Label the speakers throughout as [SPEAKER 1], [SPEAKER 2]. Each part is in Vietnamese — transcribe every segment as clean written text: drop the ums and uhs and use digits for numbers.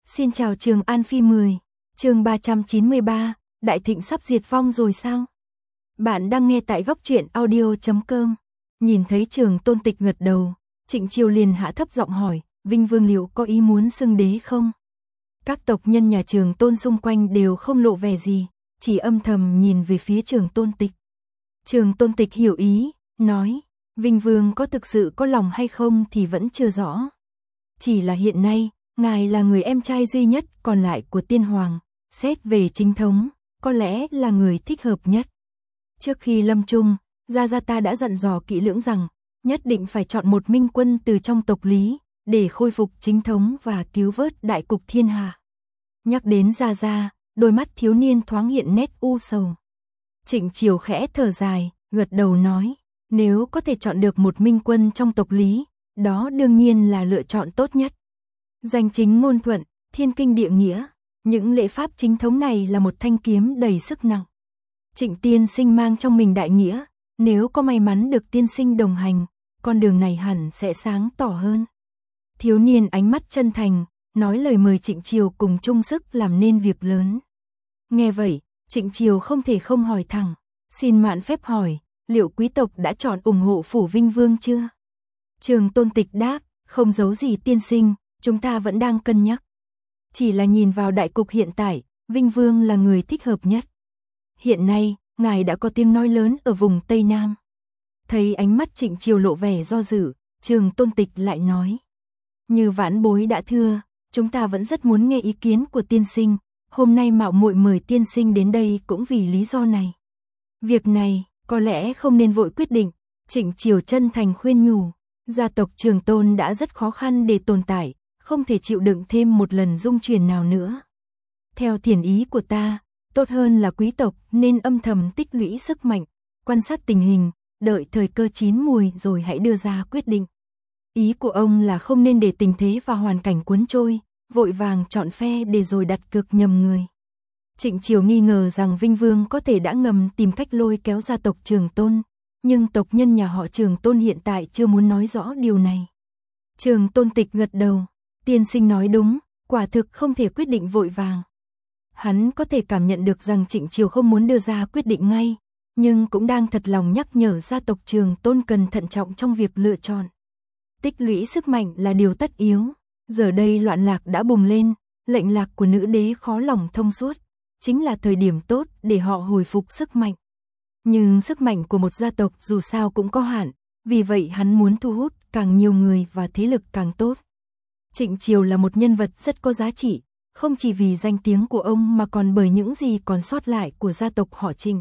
[SPEAKER 1] Xin chào Trường An Phi 10, chương 393, Đại Thịnh sắp diệt vong rồi sao? Bạn đang nghe tại góc truyện audio.com. Nhìn thấy Trường Tôn Tịch gật đầu, Trịnh Chiêu liền hạ thấp giọng hỏi, Vinh Vương liệu có ý muốn xưng đế không? Các tộc nhân nhà Trường Tôn xung quanh đều không lộ vẻ gì, chỉ âm thầm nhìn về phía Trường Tôn Tịch. Trường Tôn Tịch hiểu ý, nói, Vinh Vương có thực sự có lòng hay không thì vẫn chưa rõ. Chỉ là hiện nay, ngài là người em trai duy nhất còn lại của tiên hoàng, xét về chính thống, có lẽ là người thích hợp nhất. Trước khi lâm chung, Gia ta đã dặn dò kỹ lưỡng rằng, nhất định phải chọn một minh quân từ trong tộc Lý, để khôi phục chính thống và cứu vớt đại cục thiên hạ. Nhắc đến Gia, đôi mắt thiếu niên thoáng hiện nét u sầu. Trịnh Chiêu khẽ thở dài, gật đầu nói, nếu có thể chọn được một minh quân trong tộc Lý, đó đương nhiên là lựa chọn tốt nhất. Danh chính ngôn thuận, thiên kinh địa nghĩa, những lễ pháp chính thống này là một thanh kiếm đầy sức nặng. Trịnh tiên sinh mang trong mình đại nghĩa, nếu có may mắn được tiên sinh đồng hành, con đường này hẳn sẽ sáng tỏ hơn. Thiếu niên ánh mắt chân thành, nói lời mời Trịnh Chiêu cùng chung sức làm nên việc lớn. Nghe vậy, Trịnh Chiêu không thể không hỏi thẳng, xin mạn phép hỏi, liệu quý tộc đã chọn ủng hộ phủ Vinh Vương chưa? Trường Tôn Tịch đáp, không giấu gì tiên sinh, chúng ta vẫn đang cân nhắc. Chỉ là nhìn vào đại cục hiện tại, Vinh Vương là người thích hợp nhất. Hiện nay, ngài đã có tiếng nói lớn ở vùng Tây Nam. Thấy ánh mắt Trịnh Chiêu lộ vẻ do dự, Trường Tôn Tịch lại nói. Như vãn bối đã thưa, chúng ta vẫn rất muốn nghe ý kiến của tiên sinh. Hôm nay mạo muội mời tiên sinh đến đây cũng vì lý do này. Việc này, có lẽ không nên vội quyết định. Trịnh Chiêu chân thành khuyên nhủ. Gia tộc Trường Tôn đã rất khó khăn để tồn tại, không thể chịu đựng thêm một lần dung chuyển nào nữa. Theo thiền ý của ta, tốt hơn là quý tộc nên âm thầm tích lũy sức mạnh, quan sát tình hình, đợi thời cơ chín mùi rồi hãy đưa ra quyết định. Ý của ông là không nên để tình thế và hoàn cảnh cuốn trôi, vội vàng chọn phe để rồi đặt cược nhầm người. Trịnh Chiêu nghi ngờ rằng Vinh Vương có thể đã ngầm tìm cách lôi kéo gia tộc Trường Tôn, nhưng tộc nhân nhà họ Trường Tôn hiện tại chưa muốn nói rõ điều này. Trường Tôn Tịch gật đầu, tiên sinh nói đúng, quả thực không thể quyết định vội vàng. Hắn có thể cảm nhận được rằng Trịnh Chiêu không muốn đưa ra quyết định ngay, nhưng cũng đang thật lòng nhắc nhở gia tộc Trường Tôn cần thận trọng trong việc lựa chọn. Tích lũy sức mạnh là điều tất yếu, giờ đây loạn lạc đã bùng lên, lệnh lạc của nữ đế khó lòng thông suốt, chính là thời điểm tốt để họ hồi phục sức mạnh. Nhưng sức mạnh của một gia tộc dù sao cũng có hạn, vì vậy hắn muốn thu hút càng nhiều người và thế lực càng tốt. Trịnh Chiêu là một nhân vật rất có giá trị, không chỉ vì danh tiếng của ông mà còn bởi những gì còn sót lại của gia tộc họ Trịnh.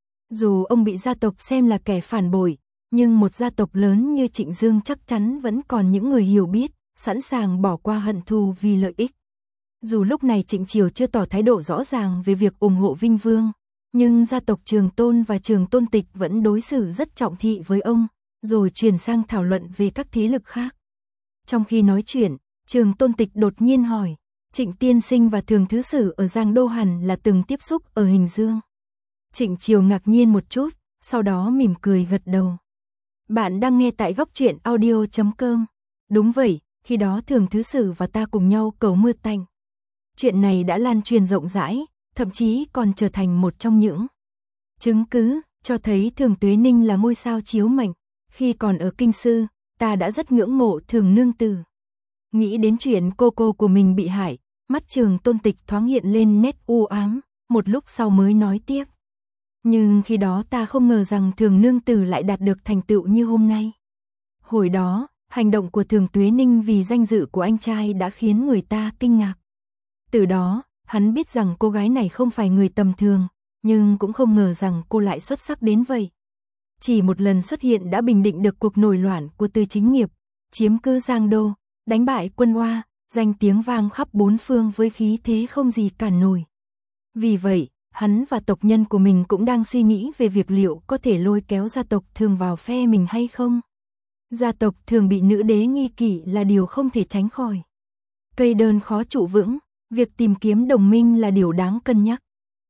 [SPEAKER 1] Dù ông bị gia tộc xem là kẻ phản bội, nhưng một gia tộc lớn như Trịnh Dương chắc chắn vẫn còn những người hiểu biết, sẵn sàng bỏ qua hận thù vì lợi ích. Dù lúc này Trịnh Chiêu chưa tỏ thái độ rõ ràng về việc ủng hộ Vinh Vương, nhưng gia tộc Trường Tôn và Trường Tôn Tịch vẫn đối xử rất trọng thị với ông, rồi chuyển sang thảo luận về các thế lực khác. Trong khi nói chuyện, Trường Tôn Tịch đột nhiên hỏi, Trịnh tiên sinh và Thường Thứ Sử ở Giang Đô hẳn là từng tiếp xúc ở Hình Dương. Trịnh Chiêu ngạc nhiên một chút, sau đó mỉm cười gật đầu. Bạn đang nghe tại góc truyện audio.com. Đúng vậy, khi đó Thường Thứ Sử và ta cùng nhau cầu mưa tạnh. Chuyện này đã lan truyền rộng rãi, thậm chí còn trở thành một trong những chứng cứ cho thấy Thường Tuế Ninh là ngôi sao chiếu mệnh. Khi còn ở Kinh Sư, ta đã rất ngưỡng mộ Thường nương tử. Nghĩ đến chuyện cô của mình bị hại, mắt Trường Tôn Tịch thoáng hiện lên nét u ám, một lúc sau mới nói tiếp. Nhưng khi đó ta không ngờ rằng Thường nương tử lại đạt được thành tựu như hôm nay. Hồi đó, hành động của Thường Tuế Ninh vì danh dự của anh trai đã khiến người ta kinh ngạc. Từ đó, hắn biết rằng cô gái này không phải người tầm thường, nhưng cũng không ngờ rằng cô lại xuất sắc đến vậy. Chỉ một lần xuất hiện đã bình định được cuộc nổi loạn của Từ Chính Nghiệp, chiếm cứ Giang Đô, đánh bại quân Oa, danh tiếng vang khắp bốn phương với khí thế không gì cản nổi. Vì vậy, hắn và tộc nhân của mình cũng đang suy nghĩ về việc liệu có thể lôi kéo gia tộc Thường vào phe mình hay không. Gia tộc Thường bị nữ đế nghi kỵ là điều không thể tránh khỏi. Cây đơn khó trụ vững, việc tìm kiếm đồng minh là điều đáng cân nhắc.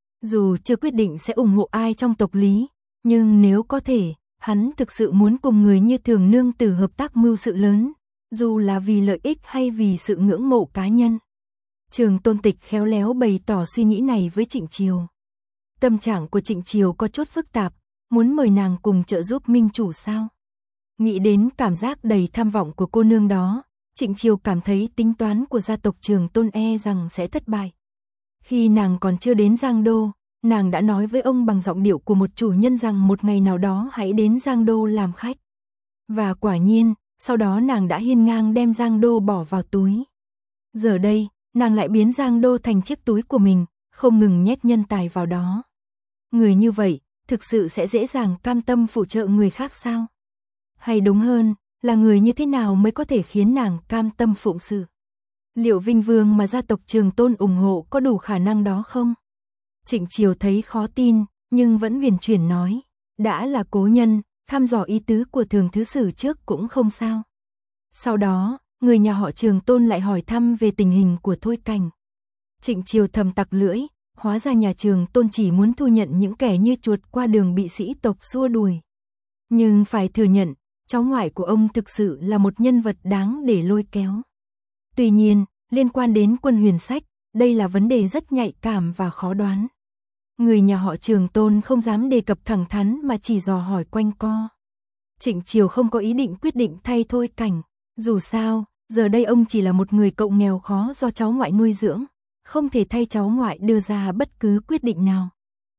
[SPEAKER 1] Dù chưa quyết định sẽ ủng hộ ai trong tộc Lý, nhưng nếu có thể, hắn thực sự muốn cùng người như Thường nương tử hợp tác mưu sự lớn, dù là vì lợi ích hay vì sự ngưỡng mộ cá nhân. Trường Tôn Tịch khéo léo bày tỏ suy nghĩ này với Trịnh Chiều. Tâm trạng của Trịnh Chiều có chút phức tạp, muốn mời nàng cùng trợ giúp minh chủ sao? Nghĩ đến cảm giác đầy tham vọng của cô nương đó, Trịnh Chiều cảm thấy tính toán của gia tộc Trường Tôn e rằng sẽ thất bại. Khi nàng còn chưa đến Giang Đô, nàng đã nói với ông bằng giọng điệu của một chủ nhân rằng một ngày nào đó hãy đến Giang Đô làm khách. Và quả nhiên, sau đó nàng đã hiên ngang đem Giang Đô bỏ vào túi. Giờ đây, nàng lại biến Giang Đô thành chiếc túi của mình, không ngừng nhét nhân tài vào đó. Người như vậy, thực sự sẽ dễ dàng cam tâm phụ trợ người khác sao? Hay đúng hơn, là người như thế nào mới có thể khiến nàng cam tâm phụng sự? Liệu vinh vương mà gia tộc Trường Tôn ủng hộ có đủ khả năng đó không? Trịnh Chiều thấy khó tin, nhưng vẫn huyền chuyển nói, đã là cố nhân, thăm dò ý tứ của thường thứ sử trước cũng không sao. Sau đó, người nhà họ Trường Tôn lại hỏi thăm về tình hình của Thôi Cảnh. Trịnh Chiều thầm tặc lưỡi, hóa ra nhà Trường Tôn chỉ muốn thu nhận những kẻ như chuột qua đường bị sĩ tộc xua đuổi. Nhưng phải thừa nhận, cháu ngoại của ông thực sự là một nhân vật đáng để lôi kéo. Tuy nhiên, liên quan đến Quân Huyền Sách, đây là vấn đề rất nhạy cảm và khó đoán. Người nhà họ Trường Tôn không dám đề cập thẳng thắn mà chỉ dò hỏi quanh co. Trịnh Chiều không có ý định quyết định thay Thôi Cảnh. Dù sao, giờ đây ông chỉ là một người cậu nghèo khó do cháu ngoại nuôi dưỡng, không thể thay cháu ngoại đưa ra bất cứ quyết định nào.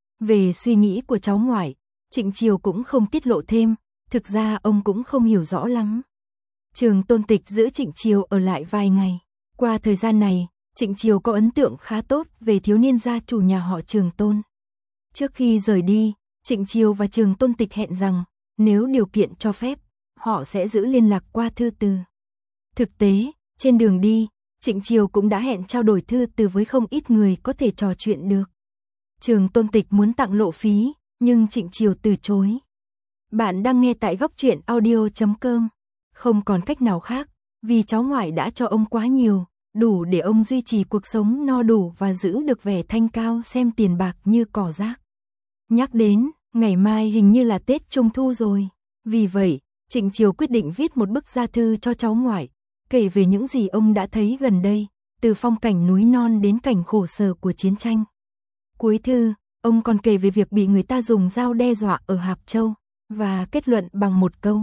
[SPEAKER 1] Về suy nghĩ của cháu ngoại, Trịnh Chiều cũng không tiết lộ thêm, thực ra ông cũng không hiểu rõ lắm. Trường Tôn Tịch giữ Trịnh Chiều ở lại vài ngày. Qua thời gian này, Trịnh Chiều có ấn tượng khá tốt về thiếu niên gia chủ nhà họ Trường Tôn. Trước khi rời đi, Trịnh Chiều và Trường Tôn Tịch hẹn rằng, nếu điều kiện cho phép, họ sẽ giữ liên lạc qua thư từ. Thực tế, trên đường đi, Trịnh Chiều cũng đã hẹn trao đổi thư từ với không ít người có thể trò chuyện được. Trường Tôn Tịch muốn tặng lộ phí, nhưng Trịnh Chiều từ chối. Bạn đang nghe tại góc truyện audio.com. Không còn cách nào khác, vì cháu ngoại đã cho ông quá nhiều, đủ để ông duy trì cuộc sống no đủ và giữ được vẻ thanh cao xem tiền bạc như cỏ rác. Nhắc đến, ngày mai hình như là Tết Trung Thu rồi. Vì vậy, Trịnh Chiều quyết định viết một bức gia thư cho cháu ngoại, kể về những gì ông đã thấy gần đây, từ phong cảnh núi non đến cảnh khổ sở của chiến tranh. Cuối thư, ông còn kể về việc bị người ta dùng dao đe dọa ở Hạp Châu, và kết luận bằng một câu.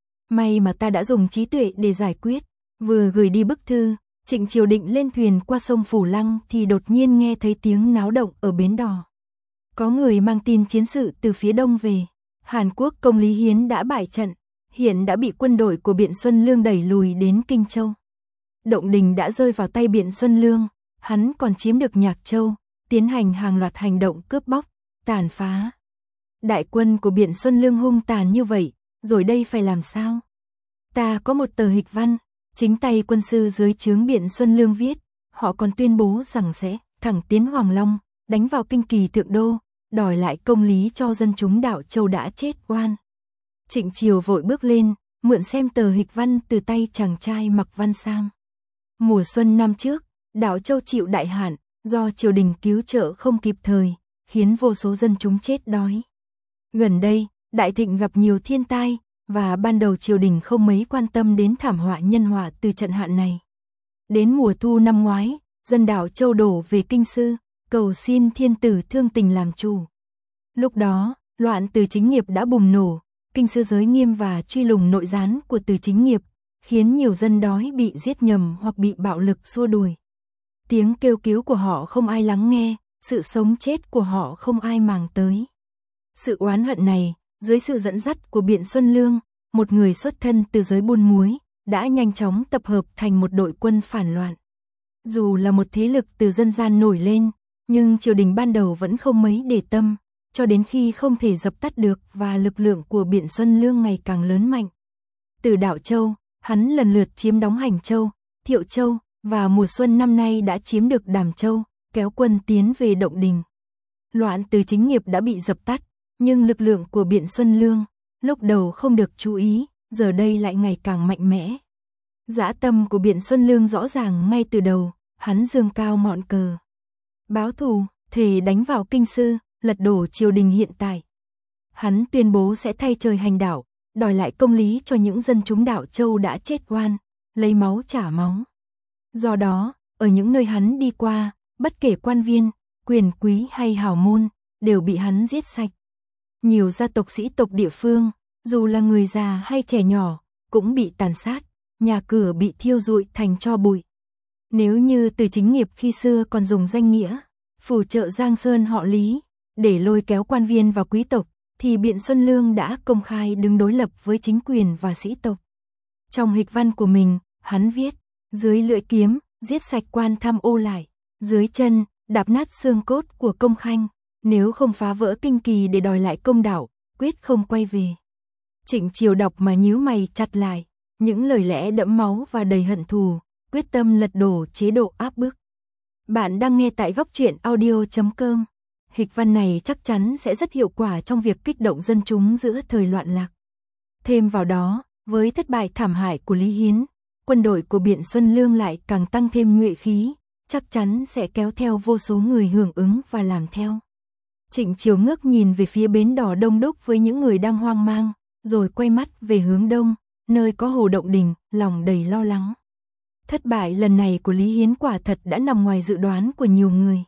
[SPEAKER 1] May mà ta đã dùng trí tuệ để giải quyết. Vừa gửi đi bức thư, Trịnh Chiều định lên thuyền qua sông Phủ Lăng thì đột nhiên nghe thấy tiếng náo động ở bến đò. Có người mang tin chiến sự từ phía đông về. Hàn Quốc công Lý Hiến đã bại trận, hiện đã bị quân đội của Biện Xuân Lương đẩy lùi đến Kinh Châu. Động Đình đã rơi vào tay Biện Xuân Lương, hắn còn chiếm được Nhạc Châu, tiến hành hàng loạt hành động cướp bóc, tàn phá. Đại quân của Biện Xuân Lương hung tàn như vậy, rồi đây phải làm sao? Ta có một tờ hịch văn, chính tay quân sư dưới trướng Biện Xuân Lương viết, họ còn tuyên bố rằng sẽ thẳng tiến Hoàng Long, đánh vào Kinh Kỳ Thượng Đô, đòi lại công lý cho dân chúng đảo Châu đã chết oan. Trịnh Chiều vội bước lên, mượn xem tờ hịch văn từ tay chàng trai mặc văn sam. Mùa xuân năm trước, đảo Châu chịu đại hạn, do triều đình cứu trợ không kịp thời, khiến vô số dân chúng chết đói. Gần đây, Đại Thịnh gặp nhiều thiên tai, và ban đầu triều đình không mấy quan tâm đến thảm họa nhân họa từ trận hạn này. Đến mùa thu năm ngoái, dân đảo Châu đổ về Kinh Sư, cầu xin thiên tử thương tình làm chủ. Lúc đó, loạn Từ Chính Nghiệp đã bùng nổ, Kinh Sư giới nghiêm và truy lùng nội gián của Từ Chính Nghiệp, khiến nhiều dân đói bị giết nhầm hoặc bị bạo lực xua đuổi. Tiếng kêu cứu của họ không ai lắng nghe, sự sống chết của họ không ai màng tới. Sự oán hận này, dưới sự dẫn dắt của Biện Xuân Lương, một người xuất thân từ giới buôn muối, đã nhanh chóng tập hợp thành một đội quân phản loạn. Dù là một thế lực từ dân gian nổi lên, nhưng triều đình ban đầu vẫn không mấy để tâm, cho đến khi không thể dập tắt được và lực lượng của Biện Xuân Lương ngày càng lớn mạnh. Từ đảo Châu, hắn lần lượt chiếm đóng Hành Châu, Thiệu Châu, và mùa xuân năm nay đã chiếm được Đàm Châu, kéo quân tiến về Động Đình. Loạn Từ Chính Nghiệp đã bị dập tắt, nhưng lực lượng của Biện Xuân Lương, lúc đầu không được chú ý, giờ đây lại ngày càng mạnh mẽ. Dã tâm của Biện Xuân Lương rõ ràng ngay từ đầu, hắn giương cao ngọn cờ. Báo thù, thề đánh vào Kinh Sư, lật đổ triều đình hiện tại. Hắn tuyên bố sẽ thay trời hành đạo, đòi lại công lý cho những dân chúng đảo Châu đã chết oan, lấy máu trả máu. Do đó, ở những nơi hắn đi qua, bất kể quan viên, quyền quý hay hào môn, đều bị hắn giết sạch. Nhiều gia tộc sĩ tộc địa phương, dù là người già hay trẻ nhỏ, cũng bị tàn sát, nhà cửa bị thiêu rụi thành tro bụi. Nếu như Từ Chính Nghiệp khi xưa còn dùng danh nghĩa phù trợ Giang Sơn họ Lý để lôi kéo quan viên và quý tộc, thì Biện Xuân Lương đã công khai đứng đối lập với chính quyền và sĩ tộc. Trong hịch văn của mình, hắn viết: dưới lưỡi kiếm, giết sạch quan tham ô lại, dưới chân, đạp nát xương cốt của công khanh, nếu không phá vỡ kinh kỳ để đòi lại công đạo, quyết không quay về. Trịnh Triều đọc mà nhíu mày chặt lại, những lời lẽ đẫm máu và đầy hận thù, quyết tâm lật đổ chế độ áp bức. Bạn đang nghe tại Góc Truyện Audio.com. Hịch văn này chắc chắn sẽ rất hiệu quả trong việc kích động dân chúng giữa thời loạn lạc. Thêm vào đó, với thất bại thảm hại của Lý Hiến, quân đội của Biện Xuân Lương lại càng tăng thêm nhuệ khí, chắc chắn sẽ kéo theo vô số người hưởng ứng và làm theo. Trịnh Triều ngước nhìn về phía bến đò đông đúc với những người đang hoang mang, rồi quay mắt về hướng đông, nơi có hồ Động Đình, lòng đầy lo lắng. Thất bại lần này của Lý Hiến quả thật đã nằm ngoài dự đoán của nhiều người.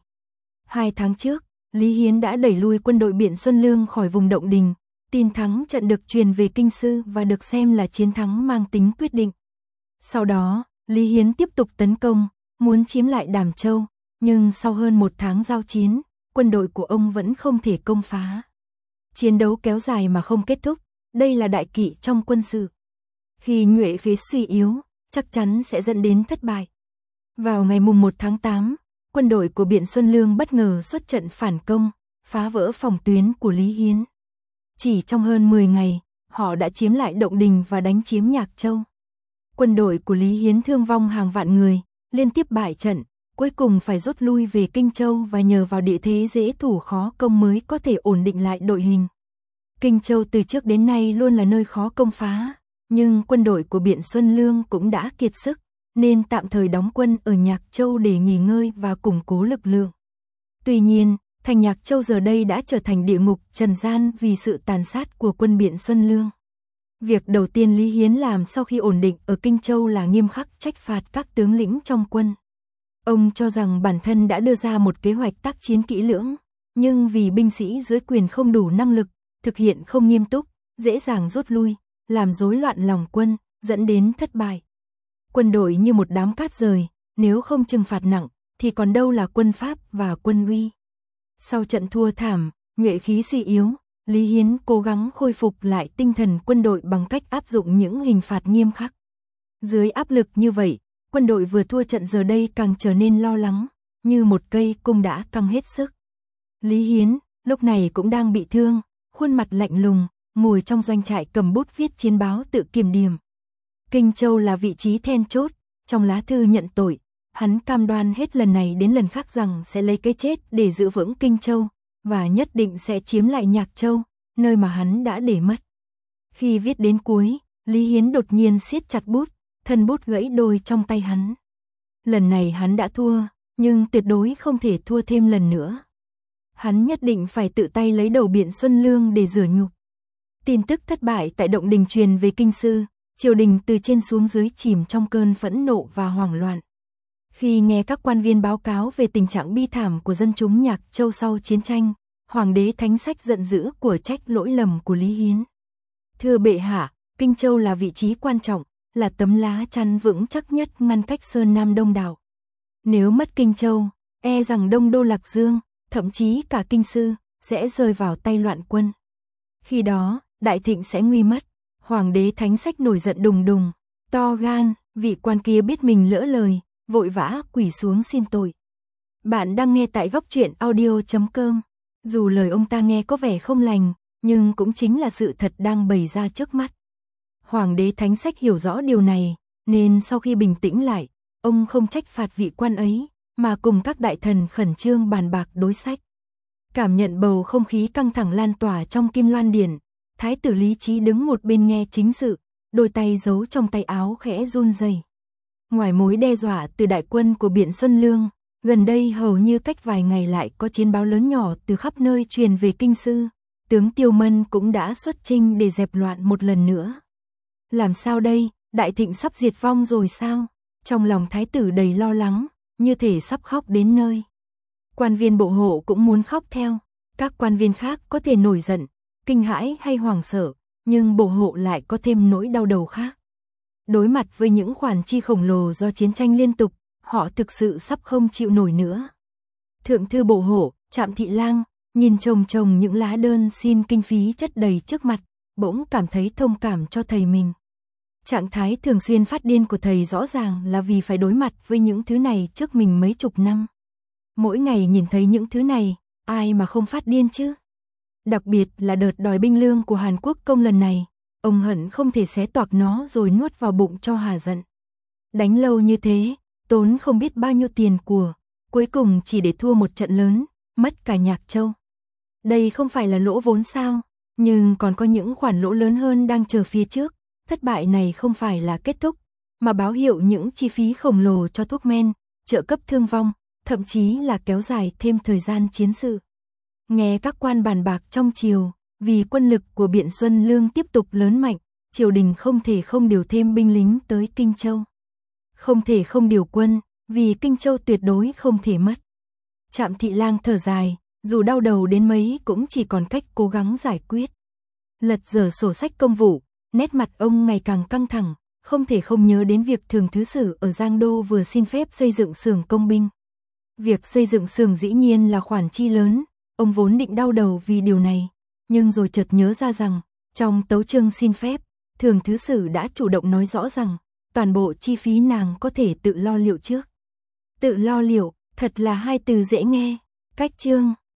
[SPEAKER 1] 2 tháng trước, Lý Hiến đã đẩy lui quân đội Biện Xuân Lương khỏi vùng Động Đình, tin thắng trận được truyền về Kinh Sư và được xem là chiến thắng mang tính quyết định. Sau đó, Lý Hiến tiếp tục tấn công, muốn chiếm lại Đàm Châu, nhưng sau hơn 1 tháng giao chiến, quân đội của ông vẫn không thể công phá. Chiến đấu kéo dài mà không kết thúc, đây là đại kỵ trong quân sự. Khi nhuệ khí suy yếu, chắc chắn sẽ dẫn đến thất bại. Vào ngày mùng 1 tháng 8, quân đội của Biện Xuân Lương bất ngờ xuất trận phản công, phá vỡ phòng tuyến của Lý Hiến. Chỉ trong hơn 10 ngày, họ đã chiếm lại Động Đình và đánh chiếm Nhạc Châu. Quân đội của Lý Hiến thương vong hàng vạn người, liên tiếp bại trận, cuối cùng phải rút lui về Kinh Châu và nhờ vào địa thế dễ thủ khó công mới có thể ổn định lại đội hình. Kinh Châu từ trước đến nay luôn là nơi khó công phá, nhưng quân đội của Biện Xuân Lương cũng đã kiệt sức, nên tạm thời đóng quân ở Nhạc Châu để nghỉ ngơi và củng cố lực lượng. Tuy nhiên, thành Nhạc Châu giờ đây đã trở thành địa ngục trần gian vì sự tàn sát của quân Biện Xuân Lương. Việc đầu tiên Lý Hiến làm sau khi ổn định ở Kinh Châu là nghiêm khắc trách phạt các tướng lĩnh trong quân. Ông cho rằng bản thân đã đưa ra một kế hoạch tác chiến kỹ lưỡng, nhưng vì binh sĩ dưới quyền không đủ năng lực, thực hiện không nghiêm túc, dễ dàng rút lui, làm rối loạn lòng quân, dẫn đến thất bại. Quân đội như một đám cát rời, nếu không trừng phạt nặng, thì còn đâu là quân pháp và quân uy. Sau trận thua thảm, nhuệ khí suy yếu, Lý Hiến cố gắng khôi phục lại tinh thần quân đội bằng cách áp dụng những hình phạt nghiêm khắc. Dưới áp lực như vậy, quân đội vừa thua trận giờ đây càng trở nên lo lắng, như một cây cung đã căng hết sức. Lý Hiến, lúc này cũng đang bị thương, khuôn mặt lạnh lùng, ngồi trong doanh trại cầm bút viết chiến báo tự kiểm điểm. Kinh Châu là vị trí then chốt, trong lá thư nhận tội, hắn cam đoan hết lần này đến lần khác rằng sẽ lấy cái chết để giữ vững Kinh Châu, và nhất định sẽ chiếm lại Nhạc Châu, nơi mà hắn đã để mất. Khi viết đến cuối, Lý Hiến đột nhiên siết chặt bút, thân bút gãy đôi trong tay hắn. Lần này hắn đã thua, nhưng tuyệt đối không thể thua thêm lần nữa. Hắn nhất định phải tự tay lấy đầu Biện Xuân Lương để rửa nhục. Tin tức thất bại tại Động Đình truyền về Kinh Sư, triều đình từ trên xuống dưới chìm trong cơn phẫn nộ và hoảng loạn. Khi nghe các quan viên báo cáo về tình trạng bi thảm của dân chúng Nhạc Châu sau chiến tranh, Hoàng đế Thánh Sách giận dữ của trách lỗi lầm của Lý Hiến. Thưa bệ hạ, Kinh Châu là vị trí quan trọng, là tấm lá chắn vững chắc nhất ngăn cách Sơn Nam Đông đảo. Nếu mất Kinh Châu, e rằng Đông Đô Lạc Dương, thậm chí cả Kinh Sư, sẽ rơi vào tay loạn quân. Khi đó, đại thịnh sẽ nguy mất. Hoàng đế Thánh Sách nổi giận đùng đùng, to gan, vị quan kia biết mình lỡ lời, vội vã quỳ xuống xin tội. Bạn đang nghe tại Góc Truyện Audio.com. Dù lời ông ta nghe có vẻ không lành, nhưng cũng chính là sự thật đang bày ra trước mắt. Hoàng đế Thánh Sách hiểu rõ điều này, nên sau khi bình tĩnh lại, ông không trách phạt vị quan ấy, mà cùng các đại thần khẩn trương bàn bạc đối sách. Cảm nhận bầu không khí căng thẳng lan tỏa trong Kim Loan Điện, Thái tử Lý Trí đứng một bên nghe chính sự, đôi tay giấu trong tay áo khẽ run rẩy. Ngoài mối đe dọa từ đại quân của Biện Xuân Lương, gần đây hầu như cách vài ngày lại có chiến báo lớn nhỏ từ khắp nơi truyền về Kinh Sư, tướng Tiêu Mân cũng đã xuất chinh để dẹp loạn một lần nữa. Làm sao đây, đại thịnh sắp diệt vong rồi sao? Trong lòng thái tử đầy lo lắng, như thể sắp khóc đến nơi. Quan viên bộ hộ cũng muốn khóc theo, các quan viên khác có thể nổi giận, kinh hãi hay hoảng sợ, nhưng bộ hộ lại có thêm nỗi đau đầu khác. Đối mặt với những khoản chi khổng lồ do chiến tranh liên tục, họ thực sự sắp không chịu nổi nữa. Thượng thư bộ hộ, Trạm Thị Lang, nhìn chồng những lá đơn xin kinh phí chất đầy trước mặt, bỗng cảm thấy thông cảm cho thầy mình. Trạng thái thường xuyên phát điên của thầy rõ ràng là vì phải đối mặt với những thứ này trước mình mấy chục năm. Mỗi ngày nhìn thấy những thứ này, ai mà không phát điên chứ? Đặc biệt là đợt đòi binh lương của Hàn Quốc công lần này, ông hận không thể xé toạc nó rồi nuốt vào bụng cho hà giận. Đánh lâu như thế, tốn không biết bao nhiêu tiền của, cuối cùng chỉ để thua một trận lớn, mất cả Nhạc Châu. Đây không phải là lỗ vốn sao, nhưng còn có những khoản lỗ lớn hơn đang chờ phía trước. Thất bại này không phải là kết thúc, mà báo hiệu những chi phí khổng lồ cho thuốc men, trợ cấp thương vong, thậm chí là kéo dài thêm thời gian chiến sự. Nghe các quan bàn bạc trong triều, vì quân lực của Biện Xuân Lương tiếp tục lớn mạnh, triều đình không thể không điều thêm binh lính tới Kinh Châu. Không thể không điều quân, vì Kinh Châu tuyệt đối không thể mất. Trạm Thị Lang thở dài, dù đau đầu đến mấy cũng chỉ còn cách cố gắng giải quyết. Lật dở sổ sách công vụ, nét mặt ông ngày càng căng thẳng, không thể không nhớ đến việc Thường Thứ Sử ở Giang Đô vừa xin phép xây dựng xưởng công binh. Việc xây dựng xưởng dĩ nhiên là khoản chi lớn, ông vốn định đau đầu vì điều này, nhưng rồi chợt nhớ ra rằng, trong tấu chương xin phép, Thường Thứ Sử đã chủ động nói rõ rằng, toàn bộ chi phí nàng có thể tự lo liệu trước. Tự lo liệu, thật là hai từ dễ nghe, cách chương.